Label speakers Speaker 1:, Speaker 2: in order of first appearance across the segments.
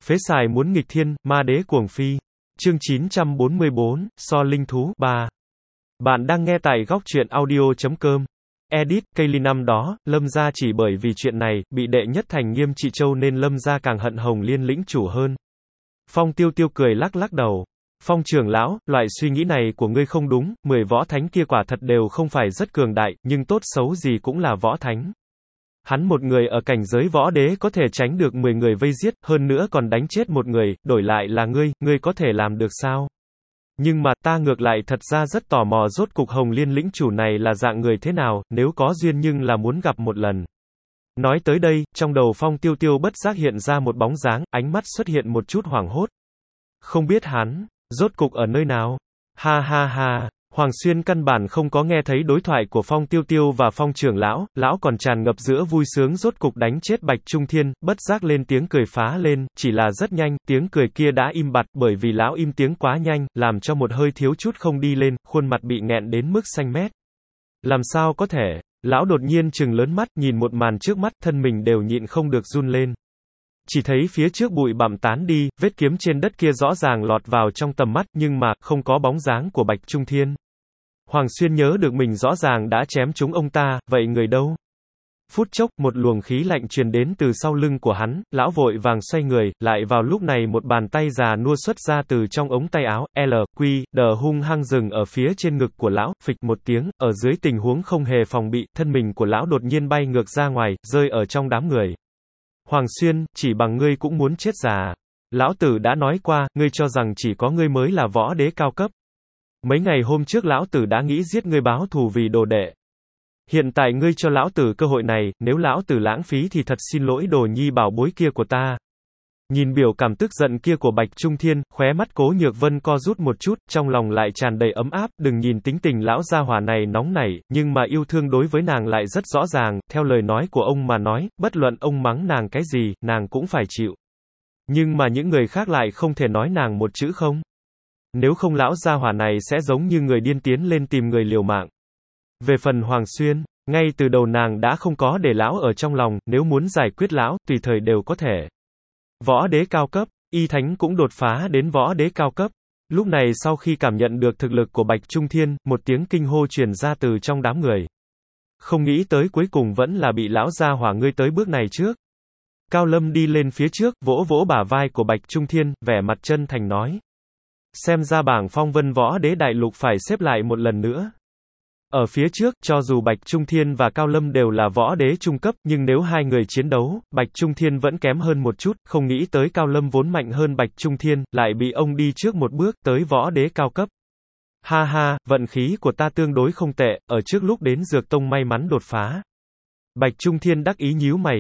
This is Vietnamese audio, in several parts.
Speaker 1: Phế xài muốn nghịch thiên, ma đế cuồng phi. Chương 944, so linh thú, 3. Bạn đang nghe tại góc truyện audio.com. Edit, Kaylee năm đó, Lâm gia chỉ bởi vì chuyện này, bị đệ nhất thành nghiêm trị châu nên Lâm gia càng hận Hồng Liên lĩnh chủ hơn. Phong Tiêu Tiêu cười lắc lắc đầu. Phong trưởng lão, loại suy nghĩ này của ngươi không đúng, 10 võ thánh kia quả thật đều không phải rất cường đại, nhưng tốt xấu gì cũng là võ thánh. Hắn một người ở cảnh giới võ đế có thể tránh được 10 người vây giết, hơn nữa còn đánh chết một người, đổi lại là ngươi có thể làm được sao? Nhưng mà ta ngược lại thật ra rất tò mò rốt cục Hồng Liên lĩnh chủ này là dạng người thế nào, nếu có duyên nhưng là muốn gặp một lần. Nói tới đây, trong đầu Phong Tiêu Tiêu bất giác hiện ra một bóng dáng, ánh mắt xuất hiện một chút hoảng hốt. Không biết hắn, rốt cục ở nơi nào? Ha ha ha. Hoàng Xuyên căn bản không có nghe thấy đối thoại của Phong Tiêu Tiêu và Phong trưởng lão, lão còn tràn ngập giữa vui sướng rốt cục đánh chết Bạch Trung Thiên, bất giác lên tiếng cười phá lên, chỉ là rất nhanh, tiếng cười kia đã im bặt, bởi vì lão im tiếng quá nhanh, làm cho một hơi thiếu chút không đi lên, khuôn mặt bị nghẹn đến mức xanh mét. Làm sao có thể? Lão đột nhiên trừng lớn mắt, nhìn một màn trước mắt, thân mình đều nhịn không được run lên. Chỉ thấy phía trước bụi bặm tán đi, vết kiếm trên đất kia rõ ràng lọt vào trong tầm mắt, nhưng mà, không có bóng dáng của Bạch Trung Thiên. Hoàng Xuyên nhớ được mình rõ ràng đã chém trúng ông ta, vậy người đâu? Phút chốc, một luồng khí lạnh truyền đến từ sau lưng của hắn, lão vội vàng xoay người, lại vào lúc này một bàn tay già nua xuất ra từ trong ống tay áo, LQ, hung hăng dừng ở phía trên ngực của lão, phịch một tiếng, ở dưới tình huống không hề phòng bị, thân mình của lão đột nhiên bay ngược ra ngoài, rơi ở trong đám người. Hoàng Xuyên, chỉ bằng ngươi cũng muốn chết già. Lão tử đã nói qua, ngươi cho rằng chỉ có ngươi mới là võ đế cao cấp. Mấy ngày hôm trước lão tử đã nghĩ giết ngươi báo thù vì đồ đệ. Hiện tại ngươi cho lão tử cơ hội này, nếu lão tử lãng phí thì thật xin lỗi đồ nhi bảo bối kia của ta. Nhìn biểu cảm tức giận kia của Bạch Trung Thiên, khóe mắt Cố Nhược Vân co rút một chút, trong lòng lại tràn đầy ấm áp, đừng nhìn tính tình lão gia hỏa này nóng nảy, nhưng mà yêu thương đối với nàng lại rất rõ ràng, theo lời nói của ông mà nói, bất luận ông mắng nàng cái gì, nàng cũng phải chịu. Nhưng mà những người khác lại không thể nói nàng một chữ không. Nếu không lão gia hỏa này sẽ giống như người điên tiến lên tìm người liều mạng. Về phần Hoàng Xuyên, ngay từ đầu nàng đã không có để lão ở trong lòng, nếu muốn giải quyết lão, tùy thời đều có thể. Võ đế cao cấp, y thánh cũng đột phá đến võ đế cao cấp. Lúc này sau khi cảm nhận được thực lực của Bạch Trung Thiên, một tiếng kinh hô truyền ra từ trong đám người. Không nghĩ tới cuối cùng vẫn là bị lão gia hỏa ngươi tới bước này trước. Cao Lâm đi lên phía trước, vỗ vỗ bả vai của Bạch Trung Thiên, vẻ mặt chân thành nói. Xem ra bảng phong vân võ đế đại lục phải xếp lại một lần nữa. Ở phía trước, cho dù Bạch Trung Thiên và Cao Lâm đều là võ đế trung cấp, nhưng nếu hai người chiến đấu, Bạch Trung Thiên vẫn kém hơn một chút, không nghĩ tới Cao Lâm vốn mạnh hơn Bạch Trung Thiên, lại bị ông đi trước một bước, tới võ đế cao cấp. Ha ha, vận khí của ta tương đối không tệ, ở trước lúc đến Dược Tông may mắn đột phá. Bạch Trung Thiên đắc ý nhíu mày,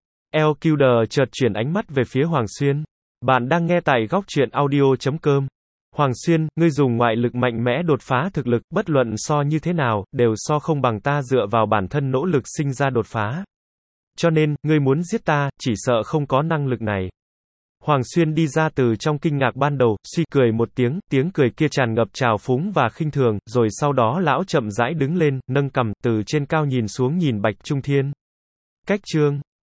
Speaker 1: LQD chợt chuyển ánh mắt về phía Hoàng Xuyên. Bạn đang nghe tại góc truyện audio.com. Hoàng Xuyên, ngươi dùng ngoại lực mạnh mẽ đột phá thực lực, bất luận so như thế nào, đều so không bằng ta dựa vào bản thân nỗ lực sinh ra đột phá. Cho nên, ngươi muốn giết ta, chỉ sợ không có năng lực này. Hoàng Xuyên đi ra từ trong kinh ngạc ban đầu, suy cười một tiếng cười kia tràn ngập trào phúng và khinh thường, rồi sau đó lão chậm rãi đứng lên, nâng cằm, từ trên cao nhìn xuống nhìn Bạch Trung Thiên. Cách chương